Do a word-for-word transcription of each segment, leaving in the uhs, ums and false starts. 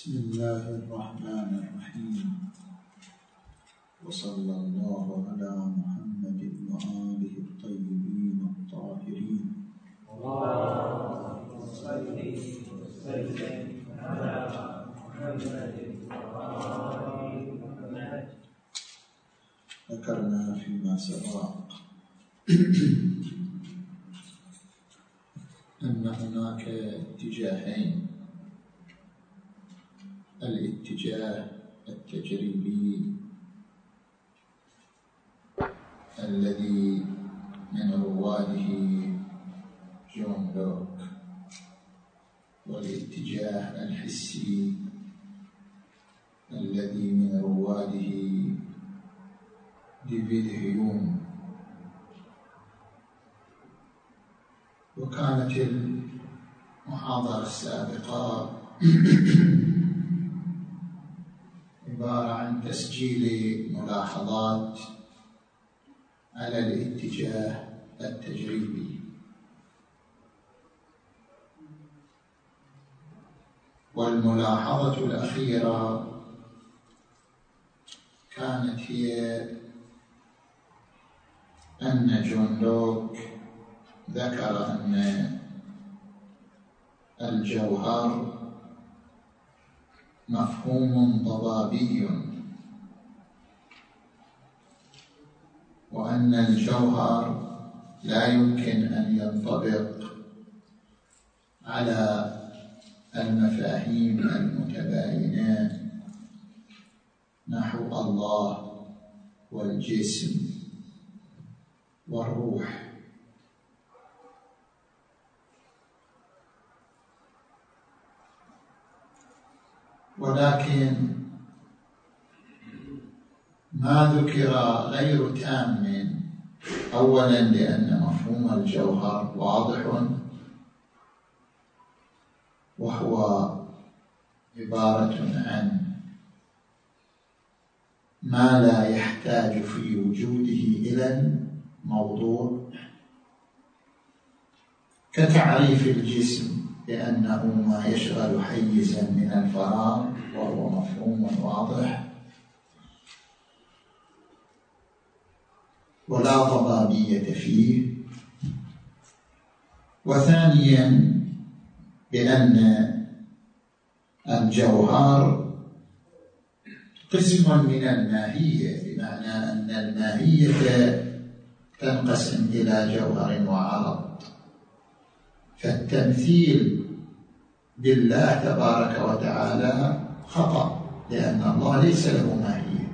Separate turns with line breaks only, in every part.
بسم الله الرحمن الرحيم، وصلى الله على محمد وآله الطيبين الطاهرين.
اللهم صل وسلم على محمد وآل محمد.
ذكرنا فيما سبق أن هناك اتجاهين: الاتجاه التجريبي الذي من رواده جون لوك، والاتجاه الحسي الذي من رواده ديفيد هيوم. وكانت المحاضرة السابقة عبارة عن تسجيل ملاحظات على الاتجاه التجريبي، والملاحظة الأخيرة كانت هي أن جون لوك ذكر أن الجوهر مفهوم ضبابي، وأن الجوهر لا يمكن أن ينطبق على المفاهيم المتباينة نحو الله والجسم والروح. ولكن ما ذكر غير تام، أولا لأن مفهوم الجوهر واضح، وهو عبارة عن ما لا يحتاج في وجوده إلى الموضوع، كتعريف الجسم لأنه ما يشغل حيزا من الفراغ وهو مفهوم واضح ولا ضبابية فيه. وثانيا بأن الجوهر قسم من الماهية، بمعنى أن الماهية تنقسم إلى جوهر وعرض، فالتمثيل بالله تبارك وتعالى خطأ، لأن الله ليس له ماهية.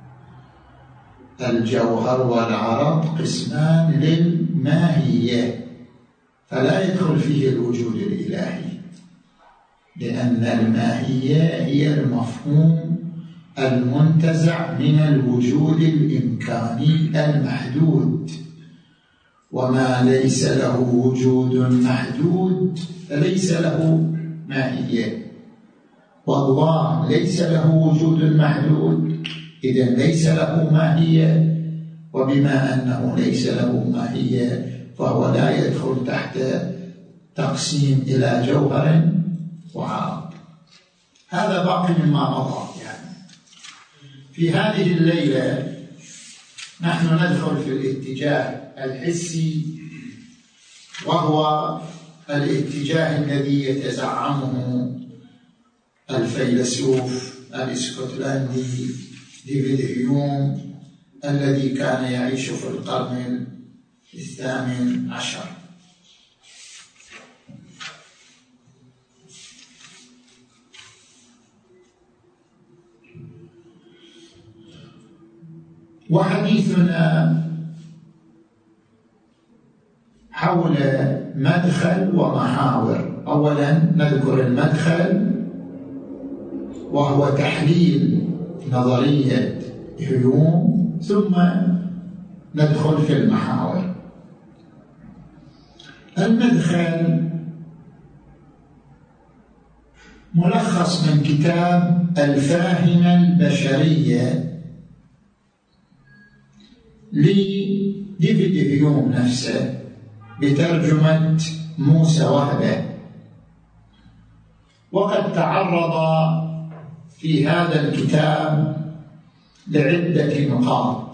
الجوهر والعرض قسمان للماهية، فلا يدخل فيه الوجود الإلهي، لأن الماهية هي المفهوم المنتزع من الوجود الإمكاني المحدود، وما ليس له وجود محدود فليس له ماهية، والله ليس له وجود محدود، إذن ليس له ماهية، وبما أنه ليس له ماهية فهو لا يدخل تحت تقسيم إلى جوهر وعرض. هذا باقي مما مضى. يعني في هذه الليلة نحن ندخل في الاتجاه الحسي، وهو الاتجاه الذي يتزعمه الفيلسوف الاسكتلندي ديفيد هيوم، الذي كان يعيش في القرن الثامن عشر. وحديثنا حول مدخل ومحاور. أولا نذكر المدخل، وهو تحليل نظرية هيوم، ثم ندخل في المحاور. المدخل ملخص من كتاب الفاهمة البشرية لديفيد هيوم نفسه بترجمة موسى وهبة، وقد تعرض في هذا الكتاب لعدة نقاط.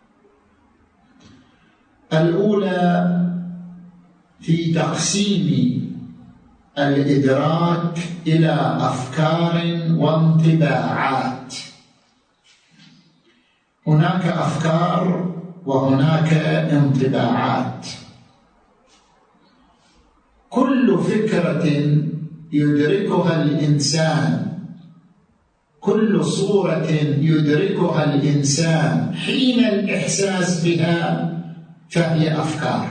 الأولى في تقسيم الإدراك إلى أفكار وانطباعات. هناك أفكار وهناك انطباعات. كل فكرة يدركها الإنسان، كل صورة يدركها الإنسان حين الإحساس بها فهي أفكار.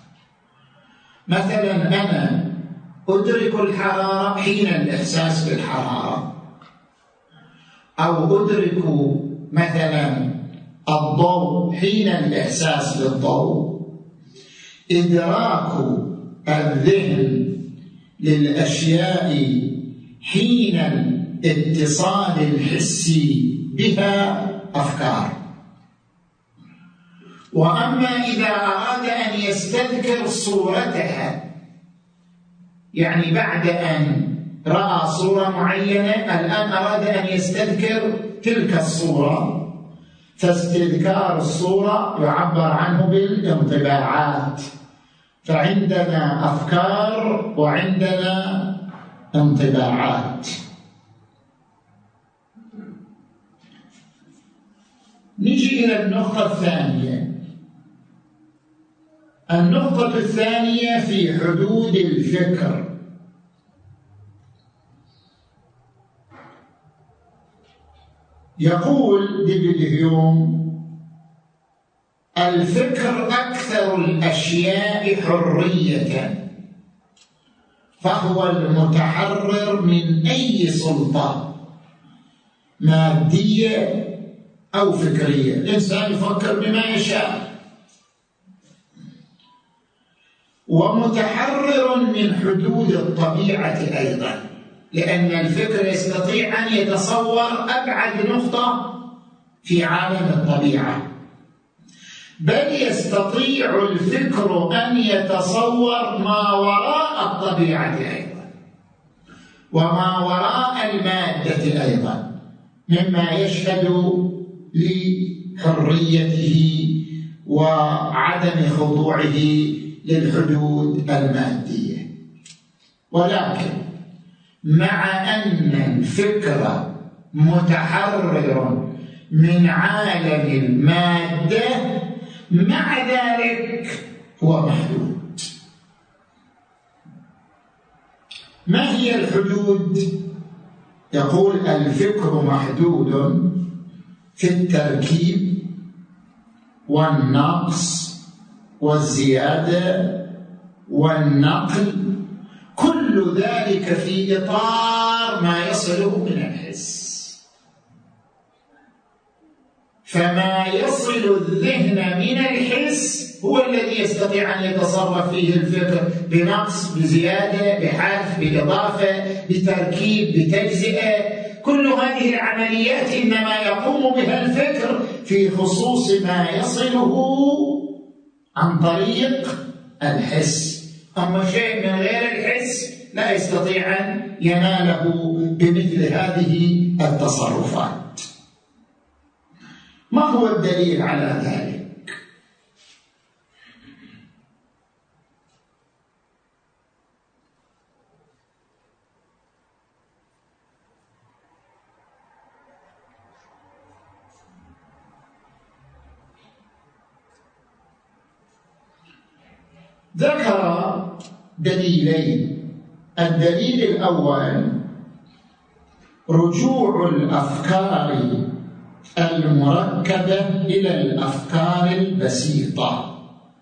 مثلا أنا أدرك الحرارة حين الإحساس بالحرارة، أو أدرك مثلا الضوء حين الإحساس بالضوء. إدراك الذهن للأشياء حين الاتصال الحسي بها أفكار. وأما إذا أراد أن يستذكر صورتها، يعني بعد أن رأى صورة معينة الآن أراد أن يستذكر تلك الصورة، فاستذكار الصورة يعبر عنه بالانطباعات. فعندنا أفكار وعندنا انطباعات. نجي إلى النقطة الثانية. النقطة الثانية في حدود الفكر. يقول ديفيد الفكر أكثر الأشياء حرية، فهو المتحرر من أي سلطة مادية أو فكرية. الإنسان يفكر بما يشاء، ومتحرر من حدود الطبيعة أيضا، لأن الفكر يستطيع أن يتصور أبعد نقطة في عالم الطبيعة، بل يستطيع الفكر أن يتصور ما وراء الطبيعة أيضا، وما وراء المادة أيضا، مما يشهد لحريته وعدم خضوعه للحدود المادية. ولكن مع أن الفكر متحرر من عالم المادة، مع ذلك هو محدود. ما هي الحدود؟ يقول الفكر محدود في التركيب والنقص والزيادة والنقل، كل ذلك في إطار ما يصله من الحس. فما يصل الذهن من الحس هو الذي يستطيع أن يتصرف فيه الفكر بنقص، بزيادة، بحذف، بإضافة، بتركيب، بتجزئة. كل هذه العمليات إنما يقوم بها الفكر في خصوص ما يصله عن طريق الحس. أما شيء من غير الحس لا يستطيع أن يناله بمثل هذه التصرفات. ما هو الدليل على ذلك؟ ذكر دليلين. الدليل الأول رجوع الأفكار المركبة إلى الأفكار البسيطة.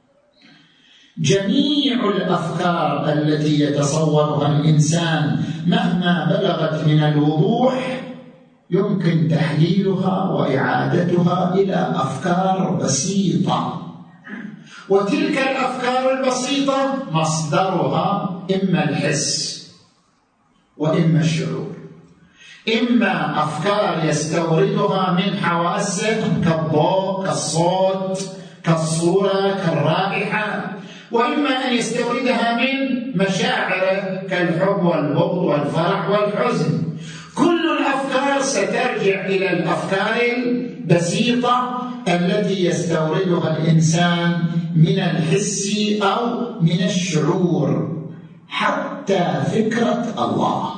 جميع الأفكار التي يتصورها الإنسان مهما بلغت من الوضوح يمكن تحليلها وإعادتها إلى أفكار بسيطة، وتلك الأفكار البسيطة مصدرها إما الحس وإما الشعور. إما أفكار يستوردها من حواسه كالضوء، كالصوت، كالصورة، كالرائحة، وإما أن يستوردها من مشاعره كالحب والبغض والفرح والحزن. كل الأفكار وسترجع إلى الأفكار البسيطة التي يستوردها الإنسان من الحس أو من الشعور، حتى فكرة الله.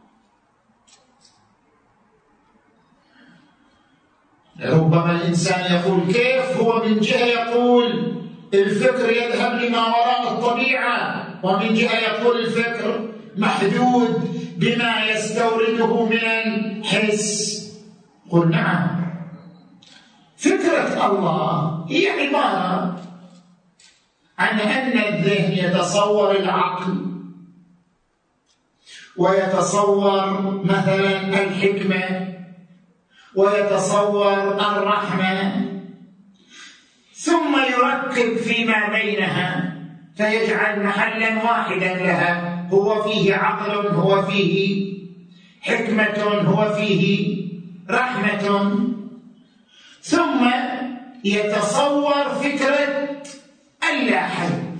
ربما الإنسان يقول كيف هو من جهة يقول الفكر يذهب لما وراء الطبيعة، ومن جهة يقول الفكر محدود بما يستورده من الحس. قل نعم، فكرة الله هي عبارة عن أن الذهن يتصور العقل ويتصور مثلا الحكمة ويتصور الرحمة، ثم يركب فيما بينها فيجعل محلا واحدا لها، هو فيه عقل، هو فيه حكمة، هو فيه رحمة، ثم يتصور فكرة اللاحد.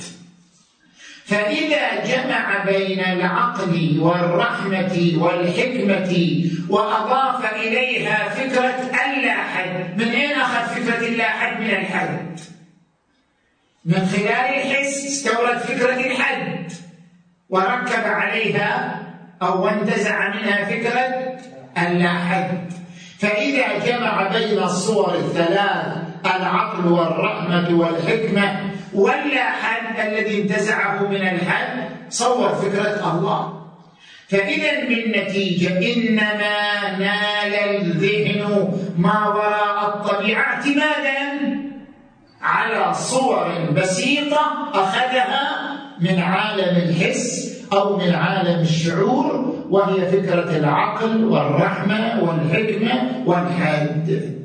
فإذا جمع بين العقل والرحمة والحكمة وأضاف إليها فكرة اللاحد، من أين أخذ فكرة اللاحد؟ من الحد. من خلال الحس استورد فكرة الحد وركب عليها أو وانتزع منها فكرة اللاحد. فإذا جمع بين الصور الثلاث، العقل والرحمة والحكمة واللاحد الذي انتزعه من الحد، صور فكرة الله. فإذا بالنتيجة إنما نال الذهن ما وراء الطبيعة اعتمادا على صور بسيطة أخذها من عالم الحس أو من عالم الشعور، وهي فكرة العقل والرحمة والحكمة والحد.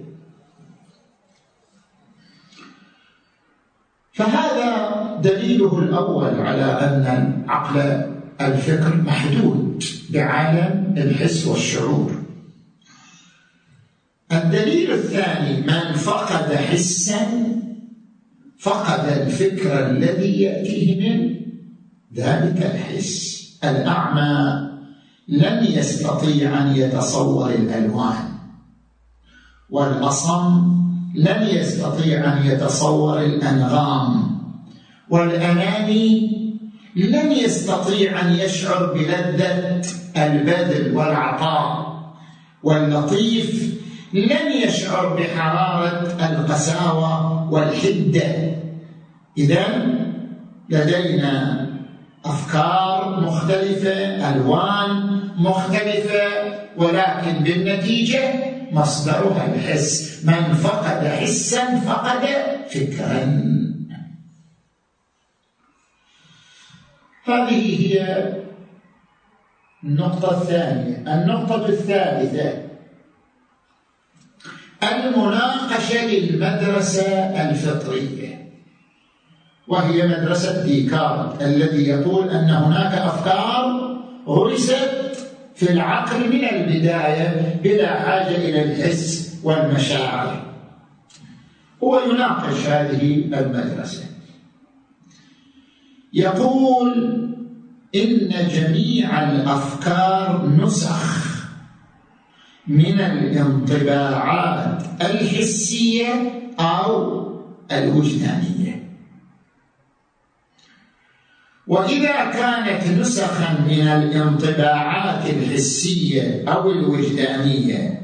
فهذا دليله الأول على أن عقل الفكر محدود بعالم الحس والشعور. الدليل الثاني: من فقد حسا فقد الفكر الذي يأتيه من ذلك الحس. الأعمى لن يستطيع أن يتصور الألوان، والأصم لن يستطيع أن يتصور الأنغام، والأناني لن يستطيع أن يشعر بلذة البذل والعطاء، واللطيف لن يشعر بحرارة القساوة والحدة. إذن لدينا أفكار مختلفة، ألوان مختلفة، ولكن بالنتيجة مصدرها الحس. من فقد حسا فقد فكرا. هذه هي النقطة الثانية. النقطة الثالثة: المناقشة للمدرسة الفطرية، وهي مدرسة ديكارت الذي يقول أن هناك أفكار غرست في العقل من البداية بلا حاجة إلى الحس والمشاعر. هو يناقش هذه المدرسة، يقول إن جميع الأفكار نسخ من الانطباعات الحسية أو الوجدانية، وإذا كانت نسخا من الانطباعات الحسية أو الوجدانية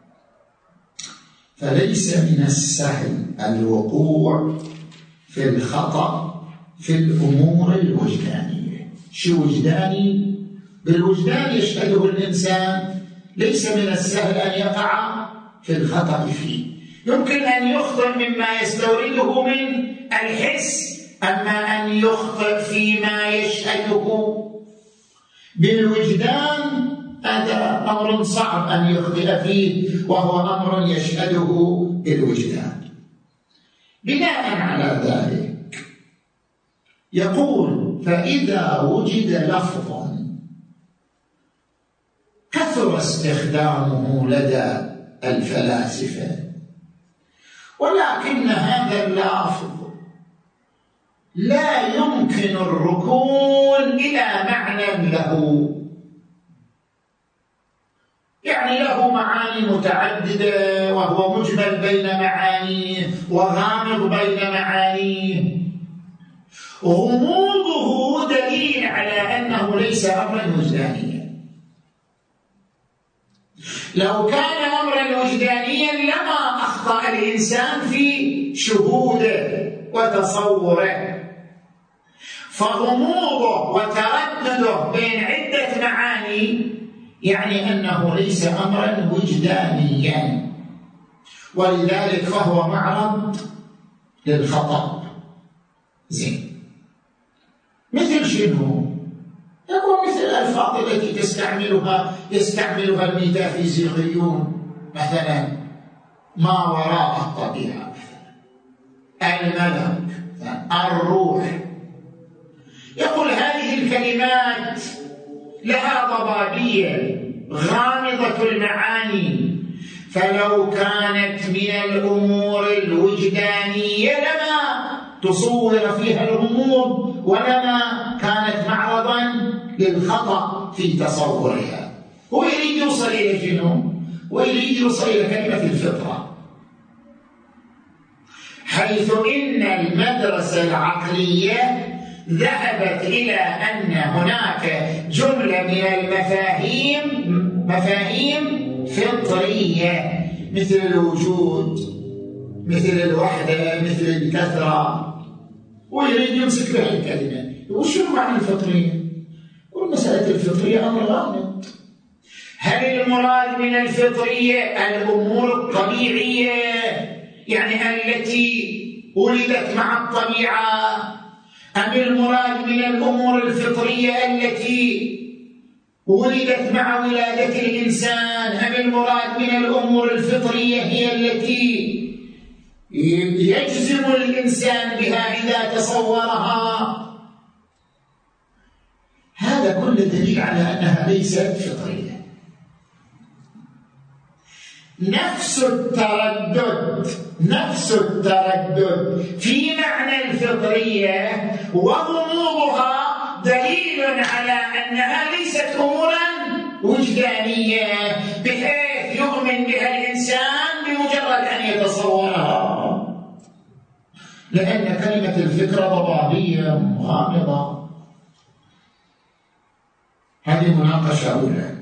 فليس من السهل الوقوع في الخطأ في الأمور الوجدانية. شو وجداني؟ بالوجدان يشهده الإنسان، ليس من السهل أن يقع في الخطأ فيه. يمكن أن يخطئ مما يستورده من الحس، أما أن يخطئ فيما يشهده بالوجدان هذا أمر صعب أن يخطئ فيه، وهو أمر يشهده بالوجدان. بناء على ذلك يقول: فإذا وجد لفظ كثر استخدامه لدى الفلاسفة، ولكن هذا اللفظ لا يمكن الركون إلى معنى له، يعني يعني له معاني متعددة، وهو مجمل بين معانيه وغامض بين معانيه. غموضه دليل على أنه ليس أمرا وجدانيا. لو كان أمرا وجدانيا لما أخطأ الإنسان في شهوده وتصوره. فغموضه وتردده بين عدة معاني يعني أنه ليس أمرا وجدانيا، ولذلك فهو معرض للخطأ. زين، مثل شنو؟ يكون مثل الألفاظ التي تستعملها يستعملها الميتافيزيقيون، مثلا ما وراء الطبيعة، الملك، الروح. يقول هذه الكلمات لها ضبابية غامضة المعاني، فلو كانت من الأمور الوجدانية لما تصور فيها الغموض، ولما كانت معرضا للخطأ في تصورها. هو يريد يوصل إلى شنو؟ ويريد يوصل إلى كلمة الفطرة، حيث إن المدرسة العقلية ذهبت إلى أن هناك جملة من المفاهيم مفاهيم فطرية، مثل الوجود، مثل الوحدة، مثل الكثرة، ويريد يمسك بها الكلمة. وشو معنى الفطرية؟ والمسألة الفطرية أمر غامض. هل المراد من الفطرية الأمور الطبيعية، يعني التي ولدت مع الطبيعة، أم المراد من الأمور الفطرية التي ولدت مع ولادة الإنسان، أم المراد من الأمور الفطرية هي التي يجزم الإنسان بها إذا تصورها؟ هذا كل دليل على أنها ليست فطرية. نفس التردد نفس التردد في معنى الفطرية وغموضها دليل على أنها ليست أمورا وجدانية بحيث يؤمن بها الإنسان بمجرد أن يتصورها، لأن كلمة الفكرة ضبابية غامضة. هذه مناقشة أولى.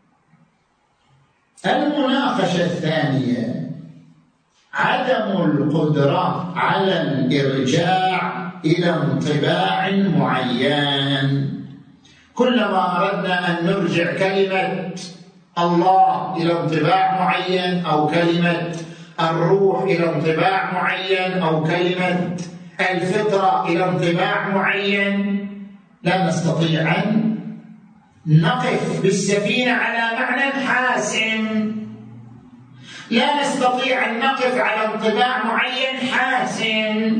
المناقشة الثانية عدم القدرة على الإرجاع إلى انطباع معين. كلما أردنا أن نرجع كلمة الله إلى انطباع معين، أو كلمة الروح إلى انطباع معين، أو كلمة الفطرة إلى انطباع معين، لا نستطيع أن نقف بالسفينة على معنى حاسم، لا نستطيع أن نقف على انطباع معين حاسم.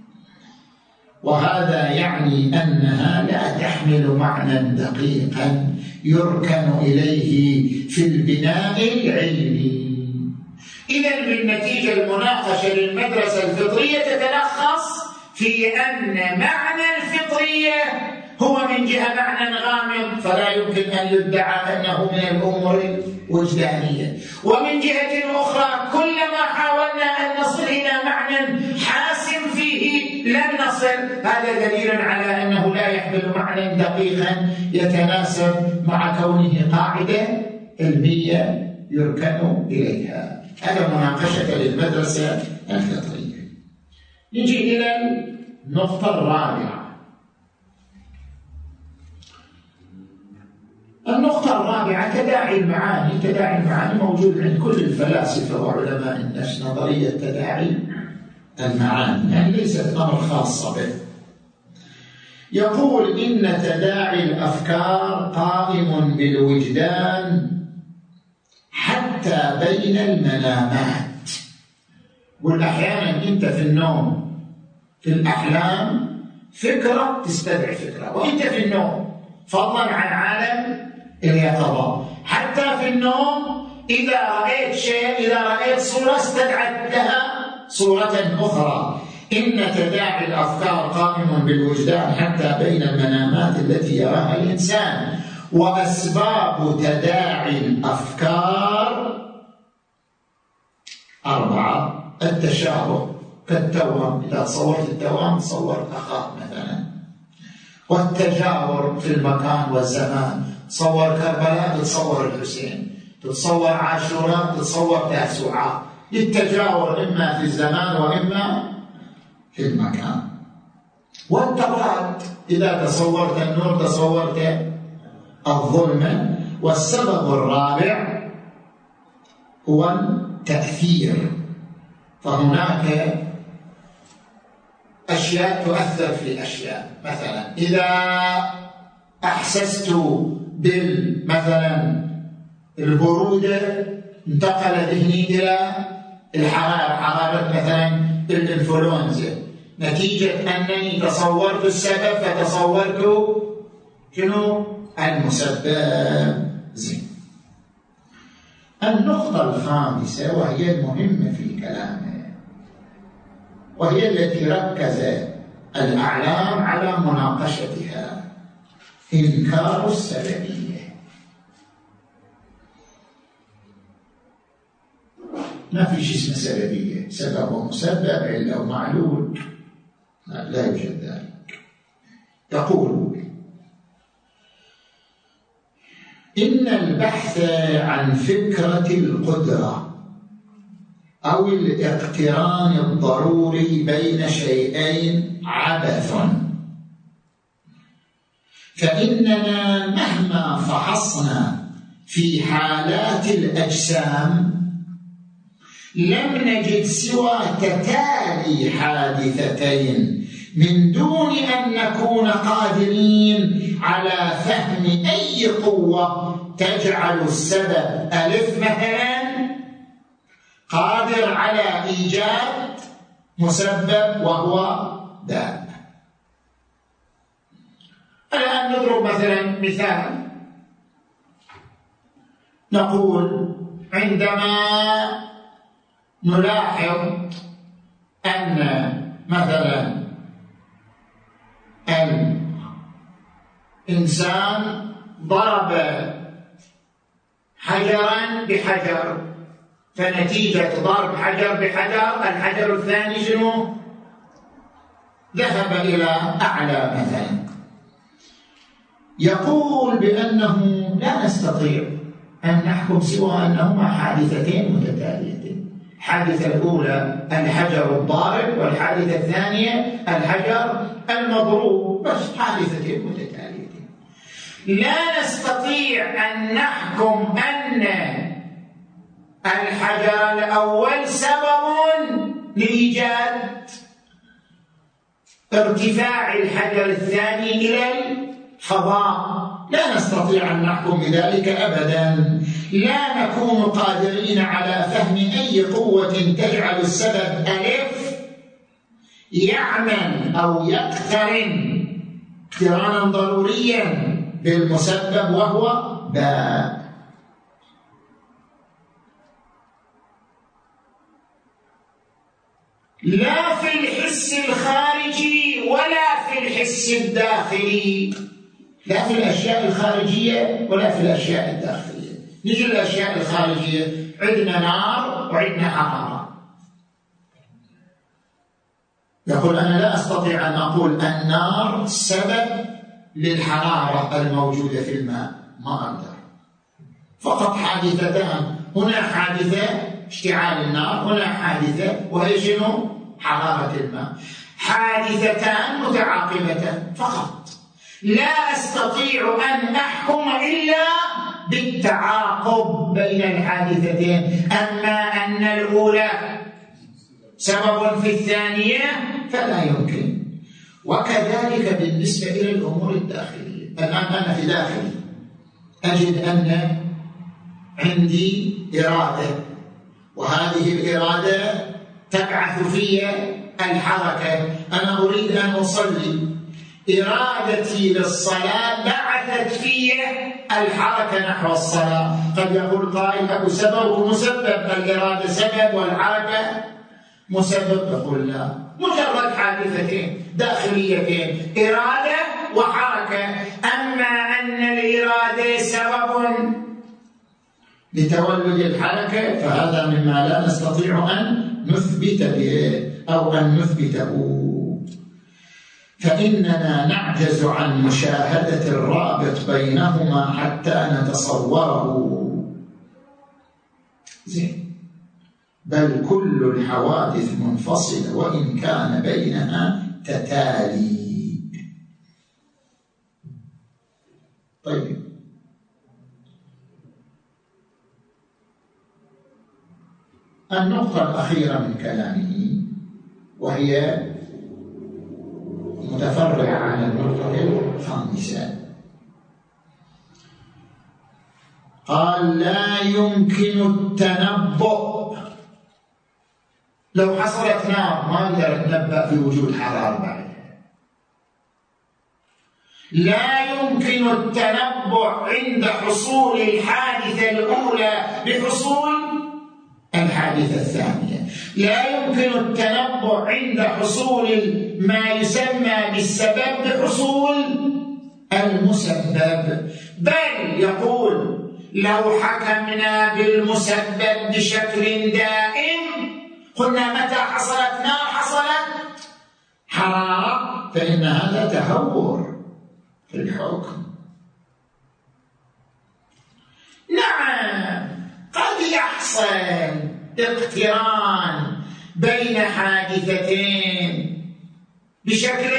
وهذا يعني أنها لا تحمل معنى دقيقا يركن إليه في البناء العلمي. إذن بالنتيجة المناقشة للمدرسة الفطرية تتلخص في أن معنى الفطرية هو من جهة معنى غامض، فلا يمكن أن يدعى أنه من الأمور الوجدانية، ومن جهة أخرى كلما حاولنا أن نصل إلى معنى حاسم فيه لم نصل. هذا دليل على أنه لا يحمل معنى دقيقا يتناسب مع كونه قاعدة علمية يركن إليها. هذا مناقشة للمدرسة الفطرية. نجي إلى النقطة الرابعة. النقطة الرابعة تداعي المعاني. تداعي المعاني موجود عند كل الفلاسفة وعلماء النفس، نظرية تداعي المعاني، يعني ليست أمر خاصة به. يقول إن تداعي الأفكار قائم بالوجدان حتى بين المنامات. والأحيانا أنت في النوم في الأحلام فكرة تستدعي فكرة، وأنت في النوم فضلا عن عالم اليقظة. حتى في النوم إذا رأيت شيء، إذا رأيت صورة استدعت لها صورة أخرى. إن تداعي الأفكار قائم بالوجدان حتى بين المنامات التي يراها الإنسان، وأسباب تداعي الأفكار أربعة: التشابه كالتوأم، إذا صورت التوأم صورت أخاك مثلا، والتجاور في المكان والزمان، تصور كربلاء تتصور الحسين، تتصور عاشوراء تتصور تاسوعاء، للتجاور إما في الزمان وإما في المكان. والتضاد، إذا تصورت النور تصورت الظلمة. والسبب الرابع هو التأثير، فهناك أشياء تؤثر في أشياء. مثلا إذا أحسست بالمثلا البرودة انتقل ذهني إلى الحرارة، حرارة مثلا الإنفلونزا، نتيجة أنني تصورت السبب فتصورت شنو؟ المسبب. زين. النقطة الخامسة وهي المهمة في كلامه، وهي التي ركز الأعلام على مناقشتها: إنكار السببية. ما في شيء اسمه سببية، سبب ومسبب علة ومعلول، لا يوجد ذلك. يقول: إن البحث عن فكرة القدرة أو الاقتران الضروري بين شيئين عبث، فإننا مهما فحصنا في حالات الأجسام لم نجد سوى تتالي حادثتين من دون أن نكون قادرين على فهم أي قوة تجعل السبب ألف مثلا قادر على إيجاد مسبب وهو دابة. الآن نضرب مثلا مثال، نقول عندما نلاحظ أن مثلا الإنسان ضرب حجرا بحجر، فنتيجة ضرب حجر بحجر الحجر الثاني شنو؟ ذهب إلى أعلى مثلا. يقول بأنه لا نستطيع أن نحكم سوى أنهما حادثتين متتاليتين. الحادثة الأولى الحجر الضارب، والحادثة الثانية الحجر المضروب، بس حادثتين متتاليتين. لا نستطيع أن نحكم أن الحجر الأول سبب لإيجاد ارتفاع الحجر الثاني إلى الفضاء، لا نستطيع أن نحكم بذلك أبدا. لا نكون قادرين على فهم أي قوة تجعل السبب ألف يعمل أو يقترن اقترانا ضروريا بالمسبب وهو باء. لا في الحس الخارجي ولا في الحس الداخلي، لا في الأشياء الخارجية ولا في الأشياء الداخلية. نجي الأشياء الخارجية، عندنا نار وعندنا حرارة. يقول أنا لا أستطيع أن أقول النار سبب للحرارة الموجودة في الماء، ما أقدر. فقط حادثتان، هنا حادثة اشتعال النار، هنا حادثة وهي شنو؟ حرارة الماء. حادثتان متعاقبتان فقط. لا أستطيع أن أحكم إلا بالتعاقب بين الحادثتين. أما أن الأولى سبب في الثانية فلا يمكن. وكذلك بالنسبة إلى الأمور الداخلية. الآن أنا في داخلي أجد أن عندي إرادة، وهذه الإرادة تبعث في الحركة. أنا أريد أن أصلي، إرادتي للصلاة بعثت في الحركة نحو الصلاة. قد يقول قائل أبو سبب ومسبب، الإرادة سبب والحركة مسبب. يقول لا، مجرد حادثتين داخليتين، إرادة وحركة. أما أن الإرادة سبب لتولد الحركة، فهذا مما لا نستطيع أن نثبت به أو أن نثبته، فإننا نعجز عن مشاهدة الرابط بينهما حتى نتصوره. زين، بل كل الحوادث منفصلة وإن كان بينها تتالي. طيب، النقطة الأخيرة من كلامه وهي متفرعة على النقطة الخامسة، قال لا يمكن التنبؤ. لو حصلت نار ما أقدر أتنبأ في وجود حرارة بعد. لا يمكن التنبؤ عند حصول الحادثة الأولى بحصول الحادثة الثانية. لا يمكن التنبؤ عند حصول ما يسمى بالسبب بحصول المسبب، بل يقول لو حكمنا بالمسبب بشكل دائم قلنا متى حصلت نار حصلت حرارة، فإن هذا تهور في الحكم. نعم، قد يحصل اقتران بين حادثتين بشكل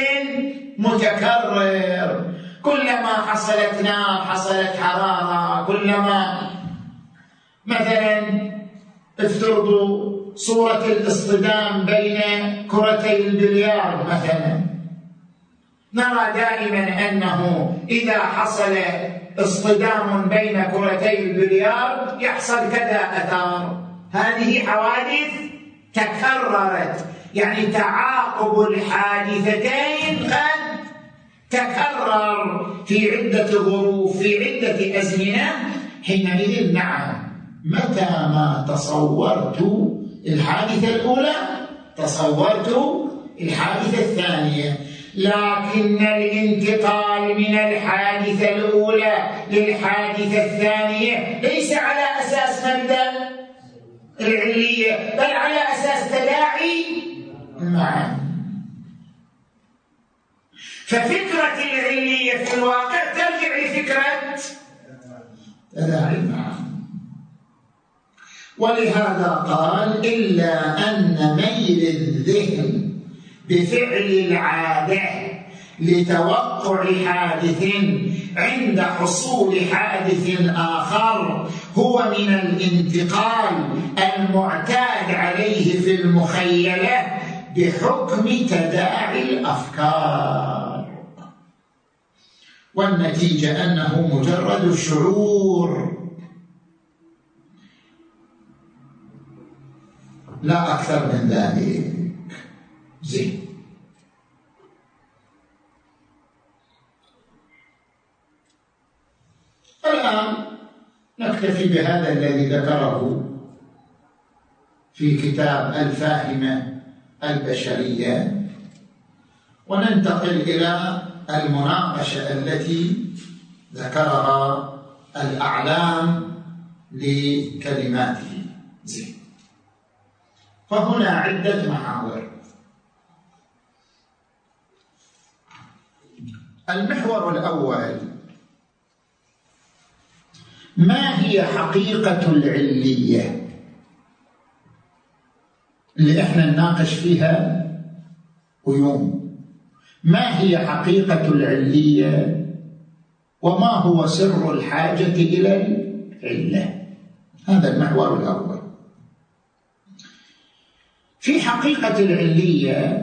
متكرر، كلما حصلت نار حصلت حرارة، كلما مثلا افترضوا صورة الاصطدام بين كرتي البلياردو مثلا، نرى دائما أنه إذا حصل اصطدام بين كرتي البلياردو يحصل كذا أثار. هذه حوادث تكررت، يعني تعاقب الحادثتين قد تكرر في عدة ظروف في عدة أزمنة. حينئذ نعم، متى ما تصورت الحادثة الأولى تصورت الحادثة الثانية، لكن الانتقال من الحادثة الأولى للحادثة الثانية ليس على أساس مبدأ العلية، بل على أساس تداعي معا. ففكرة العلية في الواقع ترجع لفكرة تداعي معا. ولهذا قال إلا أن ميل الذهن بفعل العادة لتوقع حادث عند حصول حادث آخر هو من الانتقال المعتاد عليه في المخيلة بحكم تداعي الأفكار، والنتيجة أنه مجرد الشعور لا أكثر من ذلك. زين، الآن نكتفي بهذا الذي ذكره في كتاب الفاهمة البشرية، وننتقل إلى المناقشة التي ذكرها الأعلام لكلماته. زين، فهنا عدة محاور. المحور الأول: ما هي حقيقة العلية اللي احنا نناقش فيها اليوم؟ ما هي حقيقة العلية وما هو سر الحاجة إلى العلة؟ هذا المحور الأول. في حقيقة العلية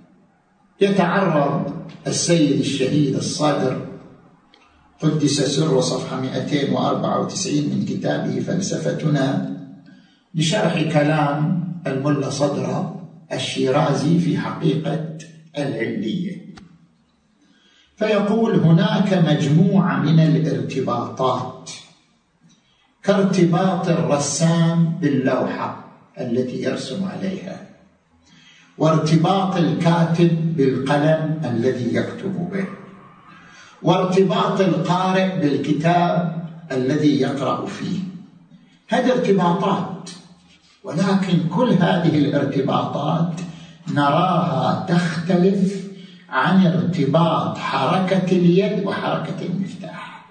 يتعرض السيد الشهيد الصادر قدس سره صفحة مئتين وأربعة وتسعين من كتابه فلسفتنا لشرح كلام الملا صدر الشيرازي في حقيقة العلية، فيقول: هناك مجموعة من الارتباطات كارتباط الرسام باللوحة التي يرسم عليها، وارتباط الكاتب بالقلم الذي يكتب به، وارتباط القارئ بالكتاب الذي يقرأ فيه. هذه ارتباطات، ولكن كل هذه الارتباطات نراها تختلف عن ارتباط حركة اليد وحركة المفتاح.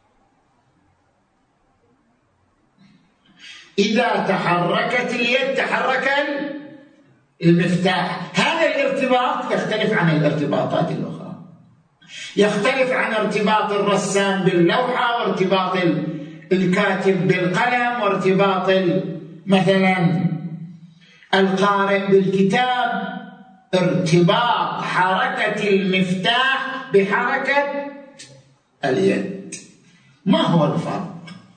إذا تحركت اليد تحرك المفتاح. هذا الارتباط يختلف عن الارتباطات الأخرى، يختلف عن ارتباط الرسام باللوحة، وارتباط الكاتب بالقلم، وارتباط مثلا القارئ بالكتاب. ارتباط حركة المفتاح بحركة اليد. ما هو الفرق؟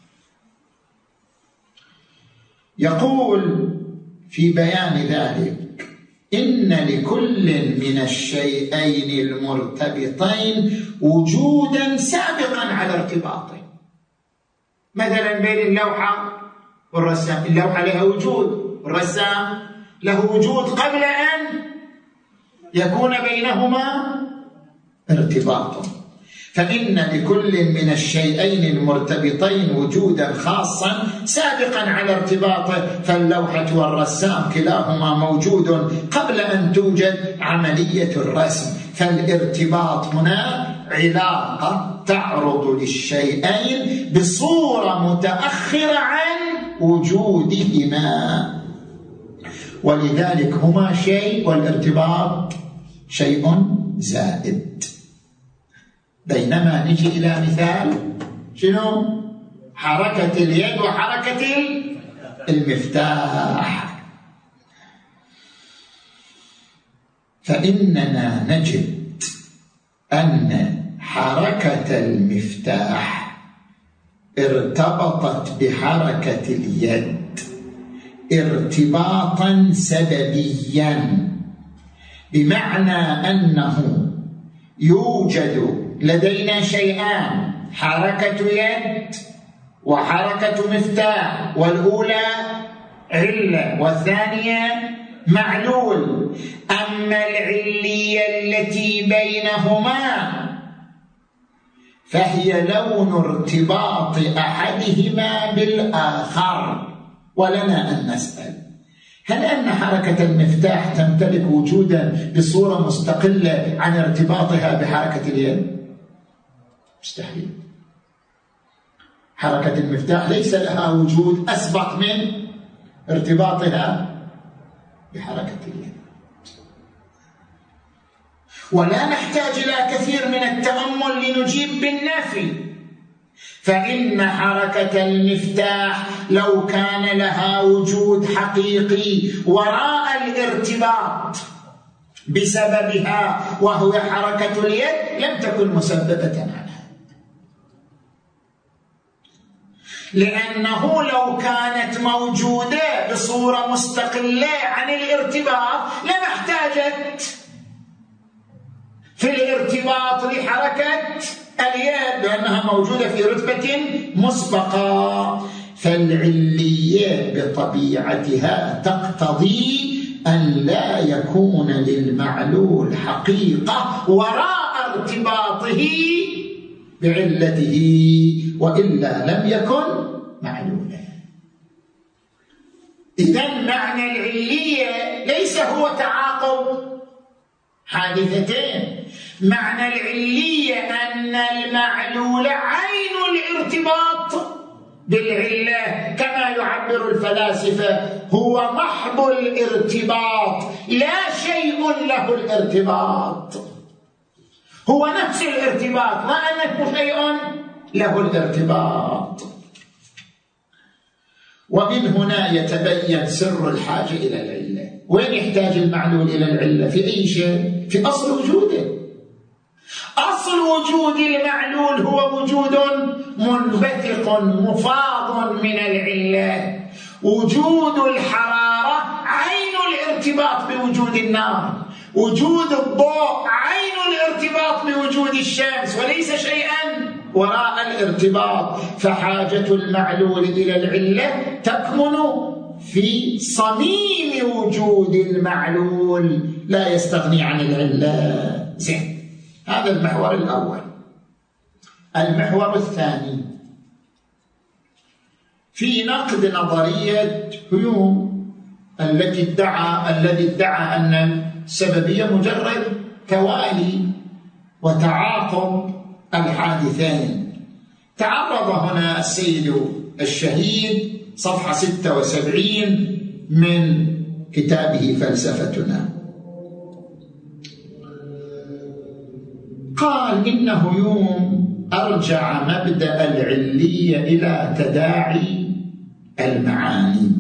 يقول في بيان ذلك: إن لكل من الشيئين المرتبطين وجودا سابقا على ارتباطه. مثلا بين اللوحة والرسام، اللوحة لها وجود، الرسام له وجود قبل أن يكون بينهما ارتباط. فإن لكل من الشيئين المرتبطين وجودا خاصا سابقا على ارتباطه، فاللوحة والرسام كلاهما موجود قبل أن توجد عملية الرسم. فالارتباط هنا علاقة تعرض للشيئين بصورة متأخرة عن وجودهما، ولذلك هما شيء والارتباط شيء زائد. بينما نجي إلى مثال شنو؟ حركة اليد وحركة المفتاح. فإننا نجد أن حركة المفتاح ارتبطت بحركة اليد ارتباطا سببيا، بمعنى أنه يوجد لدينا شيئان: حركة يد وحركة مفتاح، والأولى علة والثانية معلول. أما العلية التي بينهما فهي لون ارتباط أحدهما بالآخر. ولنا أن نسأل: هل أن حركة المفتاح تمتلك وجودا بصورة مستقلة عن ارتباطها بحركة اليد؟ مستحيل. حركة المفتاح ليس لها وجود أسبق من ارتباطها بحركة اليد. ولا نحتاج إلى كثير من التأمل لنجيب بالنفي، فإن حركة المفتاح لو كان لها وجود حقيقي وراء الارتباط بسببها وهو حركة اليد لم تكن مسببة عنها، لأنه لو كانت موجودة بصورة مستقلة عن الارتباط لما احتاجت في الارتباط لحركة اليد، لأنها موجودة في رتبة مسبقة. فالعلية بطبيعتها تقتضي أن لا يكون للمعلول حقيقة وراء ارتباطه بعلته، وإلا لم يكن معلولا. إذن معنى العلية ليس هو تعاقب حادثتين. معنى العلية أن المعلول عين الارتباط بالعلة، كما يعبر الفلاسفة: هو محض الارتباط لا شيء له الارتباط. هو نفس الارتباط، ما أنه شيء له الارتباط. ومن هنا يتبين سر الحاجة إلى العلة. وين يحتاج المعلول إلى العلة؟ في أي شيء؟ في أصل وجوده. أصل وجود المعلول هو وجود منبثق مفاض من العلة. وجود الحرارة عين الارتباط بوجود النار، وجود الضوء عين الارتباط بوجود الشمس، وليس شيئا وراء الارتباط. فحاجة المعلول إلى العلة تكمن في صميم وجود المعلول، لا يستغني عن العلة. زين، هذا المحور الأول. المحور الثاني في نقد نظرية هيوم التي ادعى الذي ادعى أن السببية مجرد توالي وتعاقب الحادثين. تعرض هنا السيد الشهيد صفحة ستة وسبعين من كتابه فلسفتنا، قال إن هيوم أرجع مبدأ العلية إلى تداعي المعاني،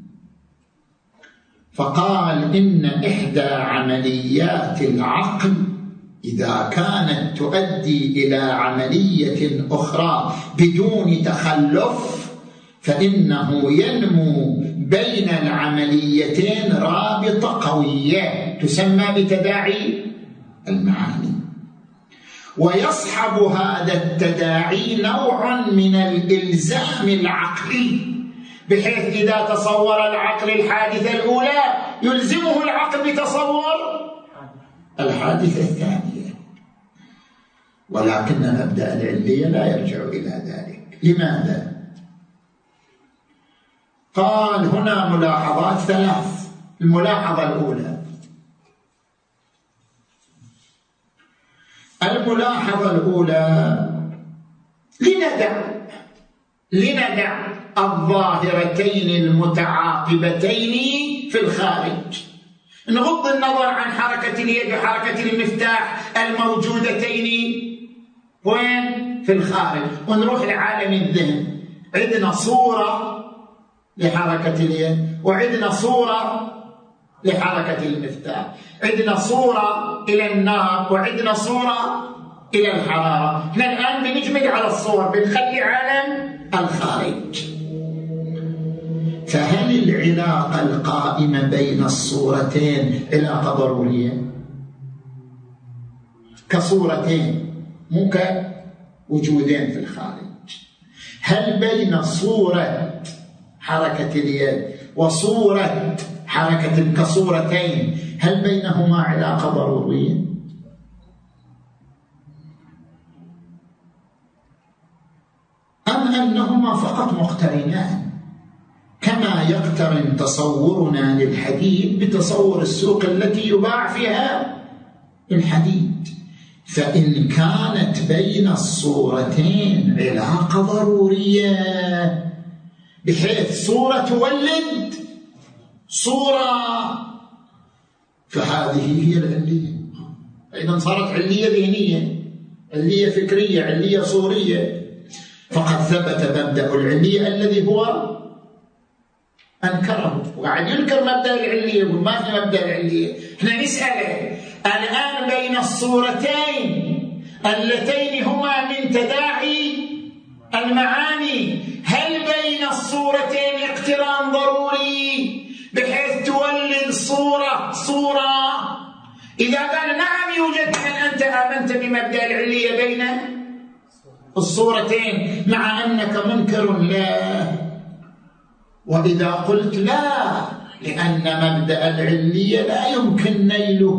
فقال إن إحدى عمليات العقل إذا كانت تؤدي إلى عملية أخرى بدون تخلف فإنه ينمو بين العمليتين رابطة قوية تسمى بتداعي المعاني، ويصحب هذا التداعي نوع من الإلزام العقلي، بحيث إذا تصور العقل الحادثة الأولى يلزمه العقل بتصور الحادثة الثانية، ولكن مبدأ العلية لا يرجع إلى ذلك. لماذا؟ قال هنا ملاحظات ثلاث. الملاحظة الأولى، الملاحظة الأولى لندع لندع الظاهرتين المتعاقبتين في الخارج، نغض النظر عن حركة اليد وحركة المفتاح الموجودتين وين؟ في الخارج، ونروح لعالم الذهن. عندنا صورة لحركة اليد، وعندنا صورة لحركة المفتاح، عندنا صورة إلى النار، وعندنا صورة إلى الحرارة. احنا الآن بنجمد على الصور، بنخلي عالم الخارج. فهل العلاقة القائمة بين الصورتين علاقة ضرورية كصورتين مو كوجودين في الخارج؟ هل بين صورة حركة اليد وصورة حركة كصورتين هل بينهما علاقة ضرورية؟ أم أنهما فقط مقترنان، كما يقترن تصورنا للحديد بتصور السوق التي يباع فيها الحديد؟ فإن كانت بين الصورتين علاقة ضرورية بحيث صورة تولد صورة، فهذه هي العلية. إذن صارت علية ذهنية، علية فكرية، علية صورية. فقد ثبت مبدأ العلية الذي هو أنكره، وقاعد ينكر مبدأ العلية، يقول ما في مبدأ العلية. احنا نسأله الآن بين الصورتين اللتين هما من تداعي المعاني، هل بين الصورتين اقتران ضروري بحيث تولد صورة صورة؟ إذا قال نعم يوجد، هل أنت آمنت بمبدأ العلية بين الصورتين مع أنك منكر له؟ وإذا قلت لا، لأن مبدأ العلية لا يمكن نيله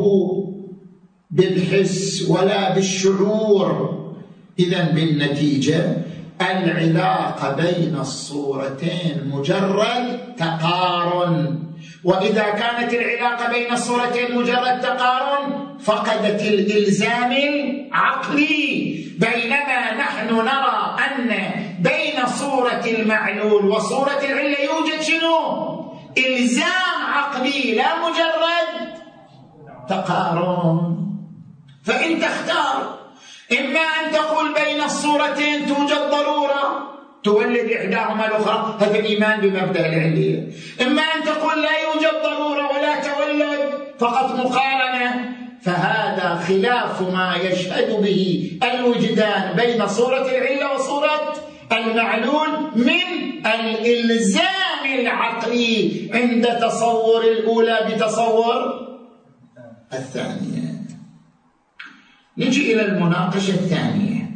بالحس ولا بالشعور، إذن بالنتيجة العلاقة بين الصورتين مجرد تقارن، وإذا كانت العلاقة بين الصورتين مجرد تقارن فقدت الإلزام العقلي، بينما نحن نرى أن بين صورة المعلول وصورة العلة يوجد شنو؟ إلزام عقلي لا مجرد تقارن. فإن تختار إما أن تقول بين الصورتين توجد ضرورة تولد إحداهما الأخرى، هذا الإيمان بمبدأ العلية، إما أن تقول لا يوجد ضرورة ولا تولد فقط مقارنة، فهذا خلاف ما يشهد به الوجدان بين صورة العلة وصورة المعلول من الإلزام العقلي عند تصور الأولى بتصور الثانية. نجي إلى المناقشة الثانية.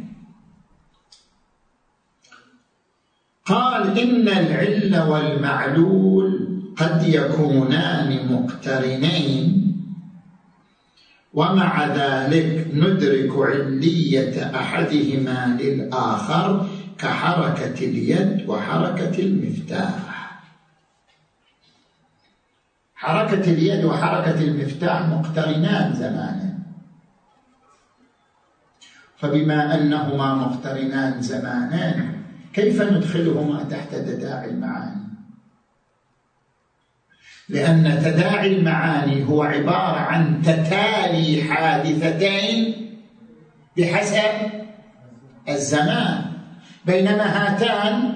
قال إن العلة والمعلول قد يكونان مقترنين ومع ذلك ندرك علية أحدهما للآخر كحركة اليد وحركة المفتاح. حركة اليد وحركة المفتاح مقترنان زمانا، فبما أنهما مقترنان زمانا كيف ندخلهما تحت تداعي المعاني؟ لأن تداعي المعاني هو عبارة عن تتالي حادثتين بحسب الزمان، بينما هاتان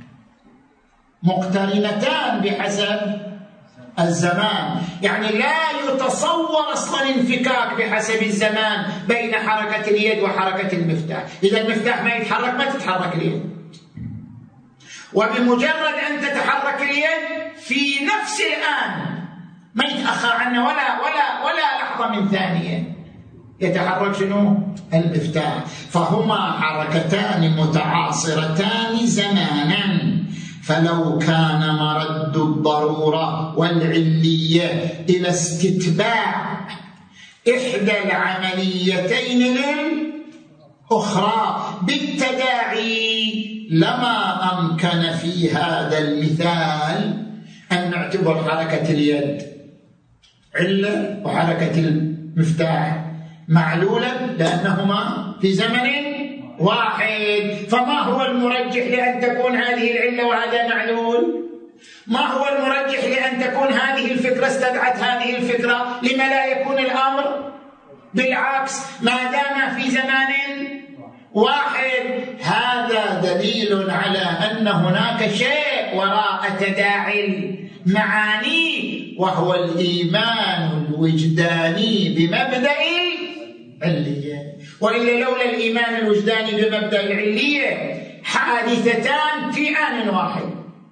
مقترنتان بحسب الزمان. يعني لا يتصور أصلا انفكاك بحسب الزمان بين حركة اليد وحركة المفتاح. إذا المفتاح ما يتحرك ما تتحرك اليد، وبمجرد أن تتحرك اليد في نفس الآن ما يتأخر عنه ولا ولا ولا لحظة من ثانية يتحرك شنو؟ المفتاح. فهما حركتان متعاصرتان زمانا، فلو كان مرد الضرورة والعلية إلى استتباع إحدى العمليتين للأخرى بالتداعي لما أمكن في هذا المثال أن نعتبر حركة اليد علة وحركة المفتاح معلولة لأنهما في زمن واحد. فما هو المرجح لأن تكون هذه العلة وهذا معلول؟ ما هو المرجح لأن تكون هذه الفكرة استدعت هذه الفكرة؟ لما لا يكون الأمر بالعكس ما دام في زمان واحد؟ هذا دليل على أن هناك شيء وراء تداعي المعاني، وهو الإيمان الوجداني بمبدأ العلية. وإلا لولا الإيمان الوجداني بمبدأ العلية حادثتان في آن واحد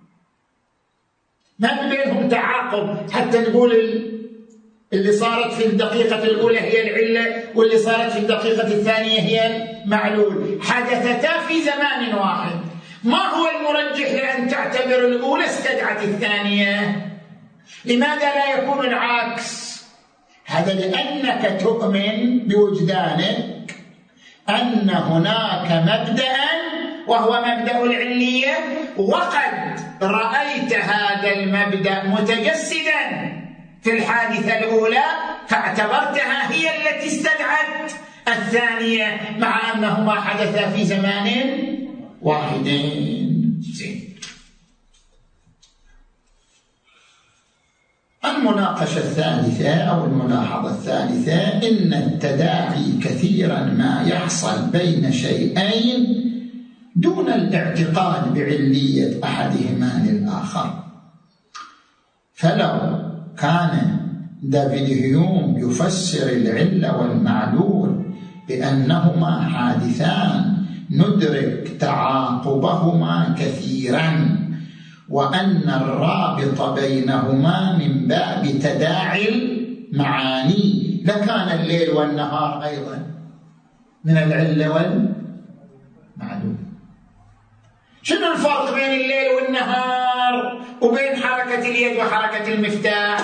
ما بينهم تعاقب حتى نقول اللي صارت في الدقيقة الأولى هي العلة واللي صارت في الدقيقة الثانية هي المعلول، حدثتا في زمان واحد. ما هو المرجح لأن تعتبر الأولى استدعت الثانية؟ لماذا لا يكون العكس؟ هذا لأنك تؤمن بوجدانك أن هناك مبدأ وهو مبدأ العلية، وقد رأيت هذا المبدأ متجسدا في الحادثة الأولى فاعتبرتها هي التي استدعت الثانية مع أنهما حدثا في زمان واحدين. المناقشة الثالثة أو الملاحظة الثالثة: إن التداعي كثيرا ما يحصل بين شيئين دون الاعتقاد بعلية أحدهما للآخر. فلو كان دافيد هيوم يفسر العلة والمعلول بأنهما حادثان ندرك تعاقبهما كثيرا، وأن الرابط بينهما من باب تداعي المعاني، لكان الليل والنهار أيضا من العلة والمعلول. شنو الفرق بين الليل والنهار وبين حركة اليد وحركة المفتاح؟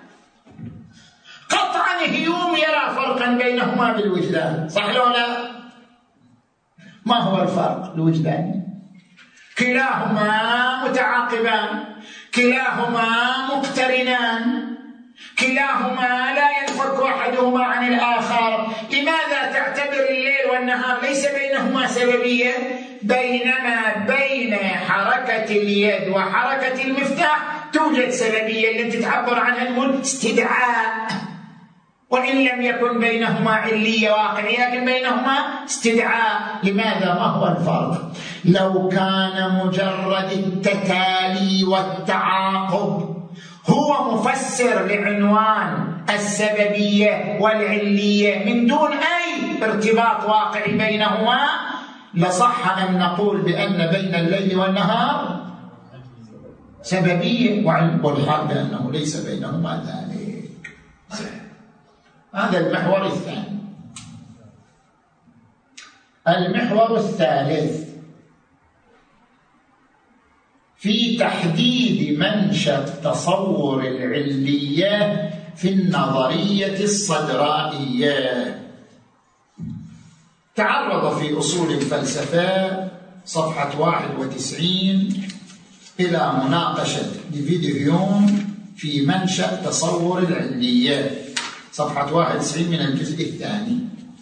قطعا هيوم يرى فرقا بينهما بالوجدان، صح لو لا؟ ما هو الفرق الوجداني؟ كلاهما متعاقبان، كلاهما مقترنان، كلاهما لا ينفك أحدهما عن الآخر. لماذا تعتبر الليل والنهار ليس بينهما سببية، بينما بين حركة اليد وحركة المفتاح توجد سببية اللي تتعبر عنها الاستدعاء، وإن لم يكن بينهما علية واقعية لكن بينهما استدعاء. لماذا؟ ما هو الفرق؟ لو كان مجرد التتالي والتعاقب هو مفسر لعنوان السببية والعلية من دون أي ارتباط واقعي بينهما، لصح أن نقول بأن بين الليل والنهار سببية، والحال بأنه ليس بينهما ذلك. هذا المحور الثاني. المحور الثالث في تحديد منشأ تصور العلية في النظرية الصدرائية. تعرض في أصول الفلسفة صفحة واحد وتسعين إلى مناقشة ديفيد في منشأ تصور العلية، صفحة واحد وتسعين من الجزء الثاني.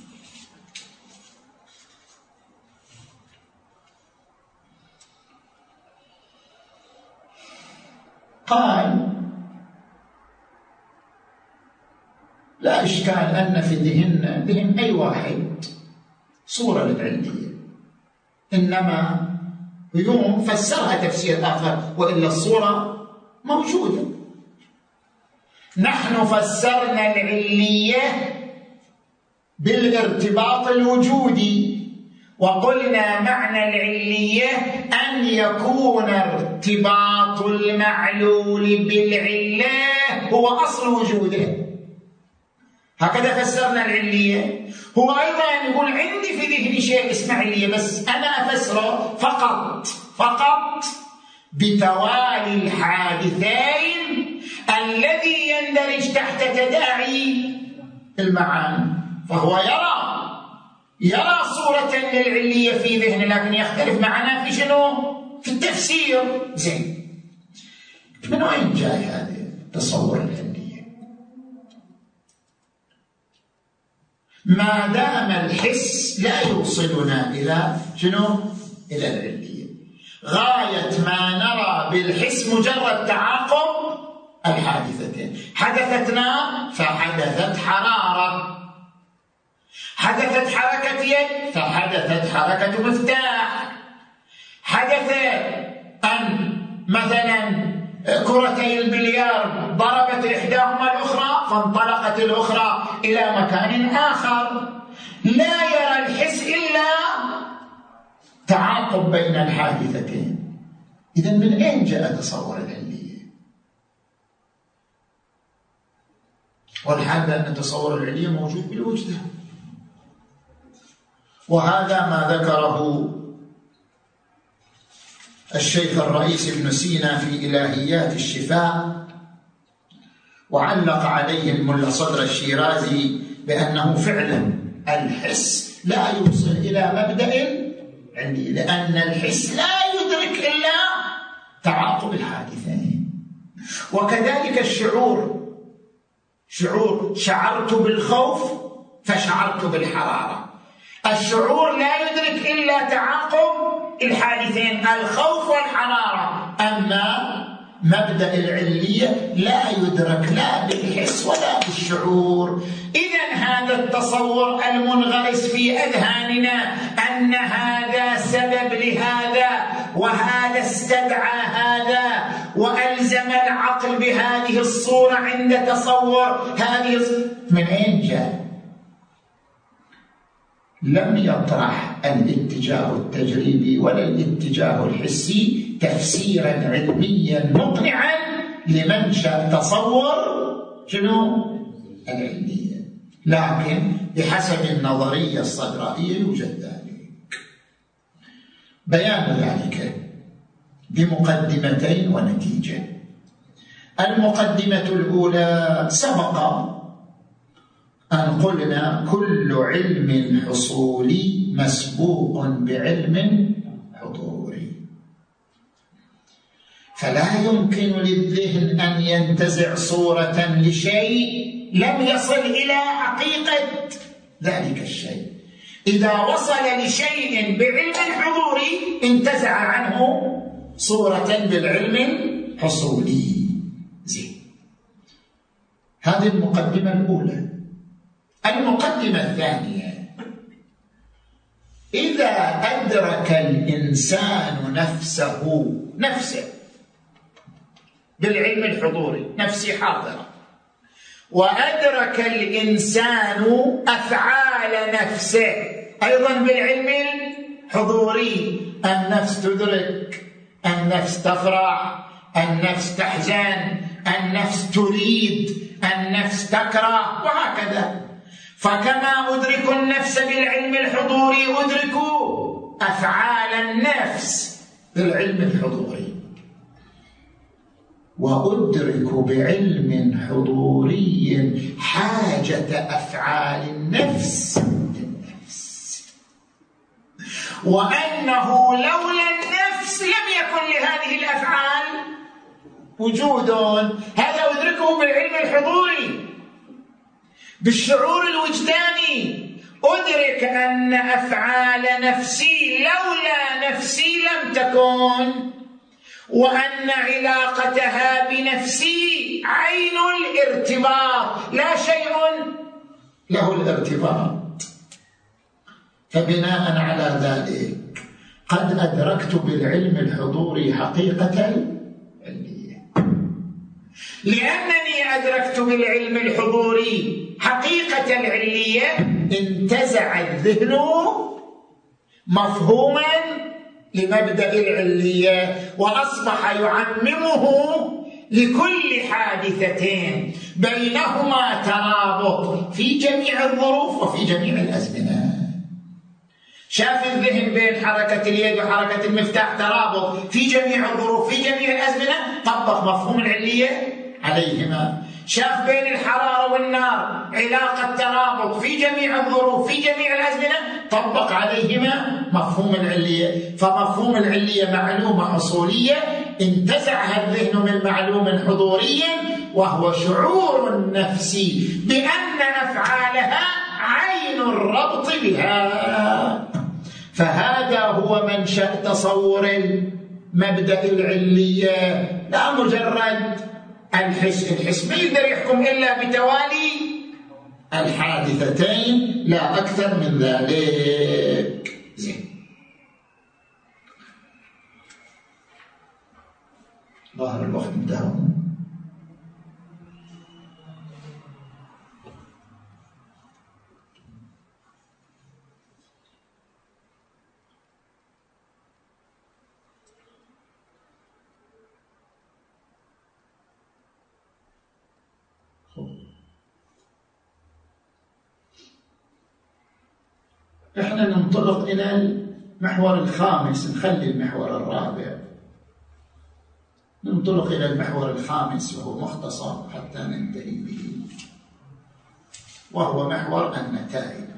قال: لا إشكال أن في ذهن ذهن أي واحد صورة للعلية، إنما اليوم فسرها تفسير آخر، وإلا الصورة موجودة. نحن فسرنا العلية بالارتباط الوجودي، وقلنا معنى العلية أن يكون ارتباط المعلول بالعلة هو أصل وجوده. هكذا فسرنا العلية. هو أيضا يقول عندي في ذهني شيء اسمه علية، بس أنا أفسره فقط فقط بتوالي الحادثين الذي يندرج تحت تداعي المعاني. فهو يرى يرى صورة للعلية في ذهنه، لكن يختلف معنا في شنو؟ في التفسير. زين، من وين جاي هذا التصور العلية؟ ما دام الحس لا يوصلنا إلى شنو؟ إلى العلية. غاية ما نرى بالحس مجرد تعاقب الحادثتين. حدثت نار فحدثت حرارة، حدثت حركة يد فحدثت حركة مفتاح، حدث أن مثلا كرتي البليار ضربت إحداهما الأخرى فانطلقت الأخرى إلى مكان آخر. لا يرى الحس إلا تعاقب بين الحادثتين. إذن من أين جاء تصور العلية؟ والحال أن تصور العلية موجود بالوجدان، وهذا ما ذكره الشيخ الرئيس ابن سينا في إلهيات الشفاء، وعلق عليه الملا صدر الشيرازي بأنه فعلا الحس لا يوصل إلى مبدأ عندي، لأن الحس لا يدرك إلا تعاقب الحادثين. وكذلك الشعور، شعور شعرت بالخوف فشعرت بالحرارة. الشعور لا يدرك إلا تعاقب الحادثين الخوف والحرارة، أما مبدأ العلية لا يدرك لا بالحس ولا بالشعور. إذن هذا التصور المنغرس في أذهاننا أن هذا سبب لهذا وهذا استدعى هذا وألزم العقل بهذه الصورة عند تصور هذه، من أين جاء؟ لم يطرح الاتجاه التجريبي ولا الاتجاه الحسي تفسيرا علميا مقنعا لمنشأ تصور شنو؟ العلمية، لكن بحسب النظرية الصدرائية يوجد ذلك. بيان ذلك بمقدمتين ونتيجة. المقدمة الأولى: سبق أن قلنا كل علم حصولي مسبوق بعلم حضوري، فلا يمكن للذهن أن ينتزع صورة لشيء لم يصل إلى حقيقة ذلك الشيء. إذا وصل لشيء بعلم حضوري انتزع عنه صورة بالعلم الحصولي. زين، هذه المقدمة الأولى. المقدمة الثانية: إذا أدرك الإنسان نفسه نفسه بالعلم الحضوري، نفسي حاضرة، وأدرك الإنسان أفعال نفسه أيضا بالعلم الحضوري، النفس تدرك، النفس تفرح، النفس تحزن، النفس تريد، النفس تكره، وهكذا. فكما أدرك النفس بالعلم الحضوري أدرك أفعال النفس بالعلم الحضوري. وأدرك بعلم حضوري حاجة أفعال النفس للنفس، وأنه لولا النفس لم يكن لهذه الأفعال وجود. هذا أدركه بالعلم الحضوري. بالشعور الوجداني أدرك أن أفعال نفسي لولا نفسي لم تكن، وأن علاقتها بنفسي عين الارتباط لا شيء له الارتباط. فبناء على ذلك قد أدركت بالعلم الحضوري حقيقة العلية. لأنني أدركت بالعلم الحضوري حقيقة العلية انتزع الذهن مفهوما لمبدأ العلية، وأصبح يعممه لكل حادثتين بينهما ترابط في جميع الظروف وفي جميع الأزمنة. شاف الذهن بين حركة اليد وحركة المفتاح ترابط في جميع الظروف في جميع الأزمنة، طبق مفهوم العلية عليهما. شاف بين الحرارة والنار علاقة ترابط في جميع الظروف في جميع الأزمنة، طبق عليهما مفهوم العلية. فمفهوم العلية معلومة حصولية انتزعها الذهن من معلوم حضوري، وهو شعور نفسي بأن أفعالها عين الربط بها. فهذا هو منشأ تصور المبدأ العلية، لا مجرد الحس. الحس ما يقدر يحكم إلا بتوالي الحادثتين، لا أكثر من ذلك. زين، ظاهر الوقت انتهى. احنا ننطلق الى المحور الخامس، نخلي المحور الرابع، ننطلق الى المحور الخامس وهو مختصر حتى ننتهي به، وهو محور النتائج.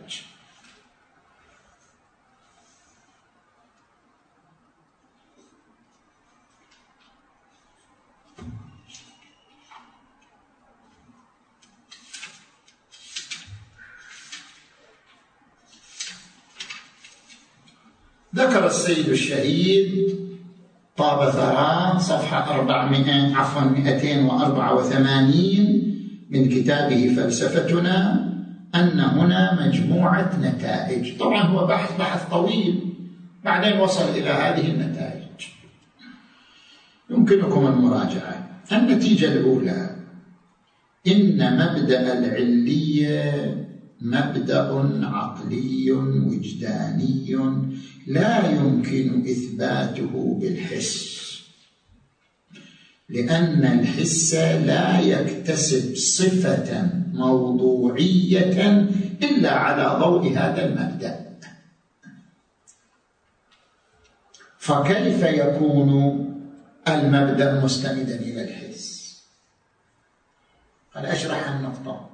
ذكر السيد الشهيد طاب ثراه صفحة أربعمائة عفوا مئتين وأربعة وثمانين من كتابه فلسفتنا أن هنا مجموعة نتائج. طبعا هو بحث بحث طويل، بعدين وصل إلى هذه النتائج، يمكنكم المراجعة. النتيجة الأولى: إن مبدأ العلية مبدأ عقلي وجداني لا يمكن إثباته بالحس، لأن الحس لا يكتسب صفة موضوعية إلا على ضوء هذا المبدأ. فكيف يكون المبدأ مستندا إلى الحس؟ قد أشرح النقطة.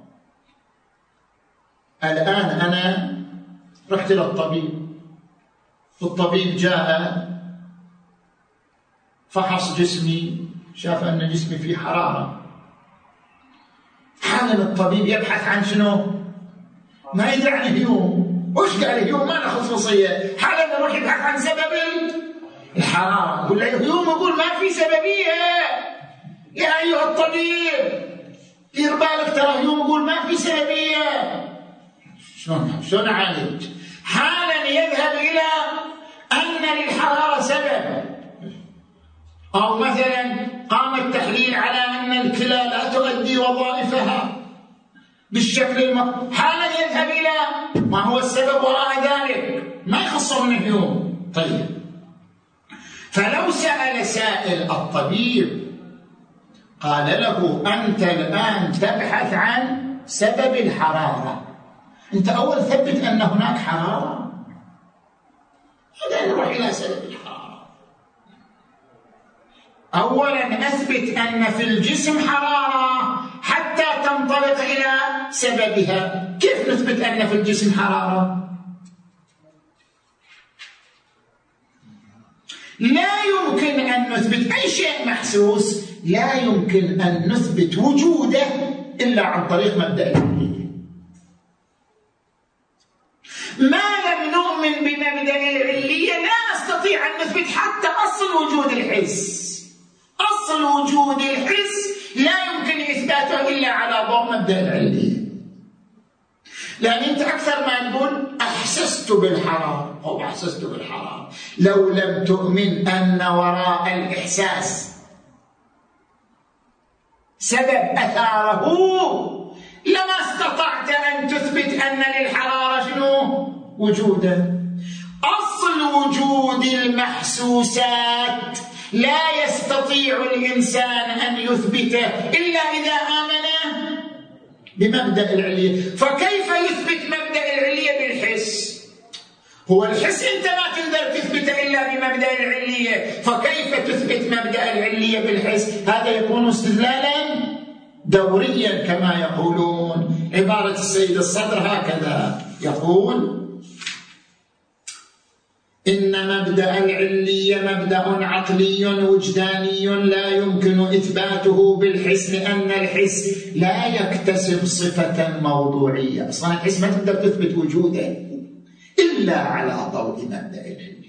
الآن أنا رحت للطبيب، الطبيب جاء فحص جسمي، شاف أن جسمي فيه حرارة. حالا الطبيب يبحث عن شنو؟ ما يدري عن هيوم. وش قال هيوم؟ ما له خصوصية. حالا يروح يبحث عن سبب الحرارة، يقول له هيوم يقول ما في سببية يا أيها الطبيب، دير بالك ترى هيوم يقول ما في سببية. شلون شلون أعالج؟ حالا يذهب إلى أن للحرارة سبب، أو مثلا قام التحليل على أن الكلى لا تؤدي وظائفها بالشكل الم... حالا يذهب إلى ما هو السبب وراء ذلك، ما يخصه من اليوم. طيب، فلو سأل سائل الطبيب قال له أنت الآن تبحث عن سبب الحرارة، أنت أول ثبت أن هناك حرارة، هذا نروح إلى سبب الحرارة. أولا أثبت أن في الجسم حرارة حتى تنطلق إلى سببها. كيف نثبت أن في الجسم حرارة؟ لا يمكن أن نثبت أي شيء محسوس، لا يمكن أن نثبت وجوده إلا عن طريق مبدأ العلية. ما لم نؤمن بمبدأ العلية لا نستطيع أن نثبت حتى أصل وجود الحس. أصل وجود الحس لا يمكن إثباته إلا على ضوء مبدأ العلية. لأن أنت أكثر ما تقول أحسست بالحرارة أو أحسست بالحرارة، لو لم تؤمن أن وراء الإحساس سبب أثاره لما استطعت أن تثبت أن للحرارة شنو؟ وجودا. أصل وجود المحسوسات لا يستطيع الإنسان أن يثبته إلا إذا آمن بمبدأ العلية. فكيف يثبت مبدأ العلية بالحس؟ هو الحس أنت ما تقدر تثبته إلا بمبدأ العلية، فكيف تثبت مبدأ العلية بالحس؟ هذا يكون استدلالا دوريا كما يقولون. عبارة السيد الصدر هكذا يقول: إن مبدأ العلية مبدأ عقلي وجداني لا يمكن إثباته بالحس، لأن الحس لا يكتسب صفة موضوعية. أصلا الحس ما تقدر تثبت وجوده إلا على ضوء مبدأ العلية.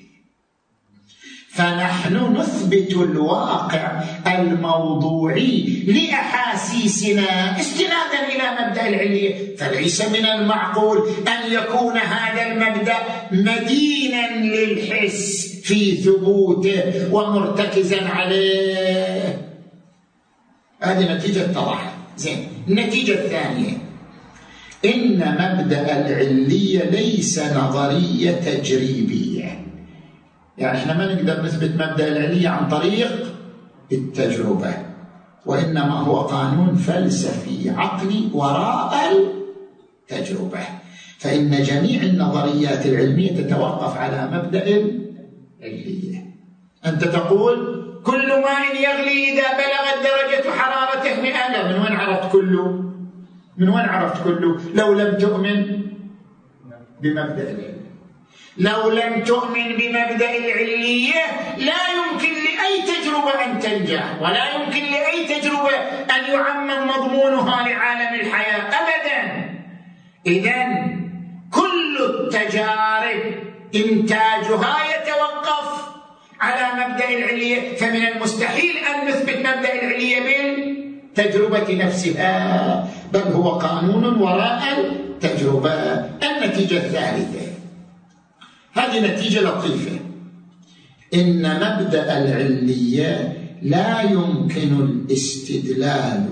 فنحن نثبت الواقع الموضوعي لأحاسيسنا استنادا إلى مبدأ العلية. فليس من المعقول أن يكون هذا المبدأ مدينا للحس في ثبوته ومرتكزا عليه. هذه نتيجة اتضحت. زين، النتيجة الثانية: إن مبدأ العلية ليس نظرية تجريبية. يعني احنا ما نقدر نثبت مبدأ العلية عن طريق التجربة، وإنما هو قانون فلسفي عقلي وراء التجربة. فإن جميع النظريات العلمية تتوقف على مبدأ العلية. أنت تقول كل ماء يغلي إذا بلغت درجة حرارته مئة. لا، من وين عرفت كله؟ من وين عرفت كله؟ لو لم تؤمن بمبدأ العلية. لو لم تؤمن بمبدأ العلية لا يمكن لأي تجربة أن تنجح، ولا يمكن لأي تجربة أن يعمم مضمونها لعالم الحياة أبدا. إذن كل التجارب إنتاجها يتوقف على مبدأ العلية، فمن المستحيل أن نثبت مبدأ العلية بالتجربة نفسها، بل هو قانون وراء التجربة. النتيجة الثالثة، هذه نتيجة لطيفة: إن مبدأ العلية لا يمكن الاستدلال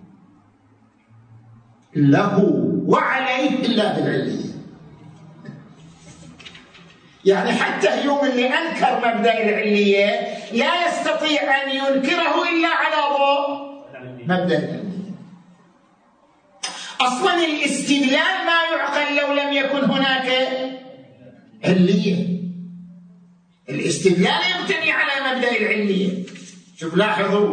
له وعليه إلا بالعلية. يعني حتى هيوم اللي أنكر مبدأ العلية لا يستطيع أن ينكره إلا على ضوء مبدأ العلية. أصلا الاستدلال ما يعقل لو لم يكن هناك علية. الاستدلال يبتني على مبدأ العلية. شوف، لاحظوا: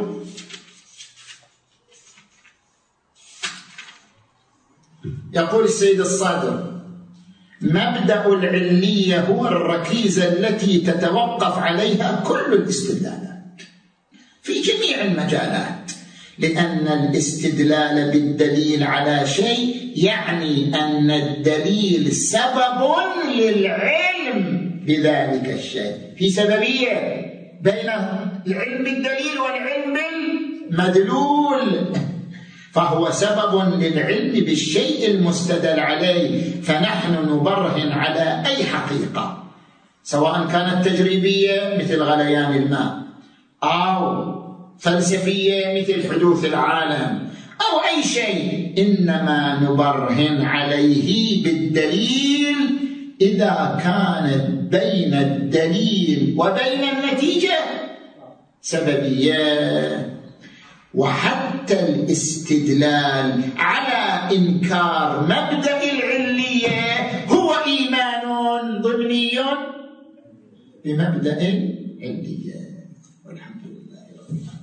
يقول السيد الصادر: مبدأ العلية هو الركيزة التي تتوقف عليها كل الاستدلالات في جميع المجالات، لأن الاستدلال بالدليل على شيء يعني أن الدليل سبب للعلم بذلك الشيء. في سببية بين العلم بالدليل والعلم بالمدلول، فهو سبب للعلم بالشيء المستدل عليه. فنحن نبرهن على أي حقيقة سواء كانت تجريبية مثل غليان الماء، أو فلسفية مثل حدوث العالم، أو أي شيء، إنما نبرهن عليه بالدليل إذا كانت بين الدليل وبين النتيجة سببية. وحتى الاستدلال على إنكار مبدأ العلية هو إيمان ضمني بمبدأ العلية. والحمد لله. الله.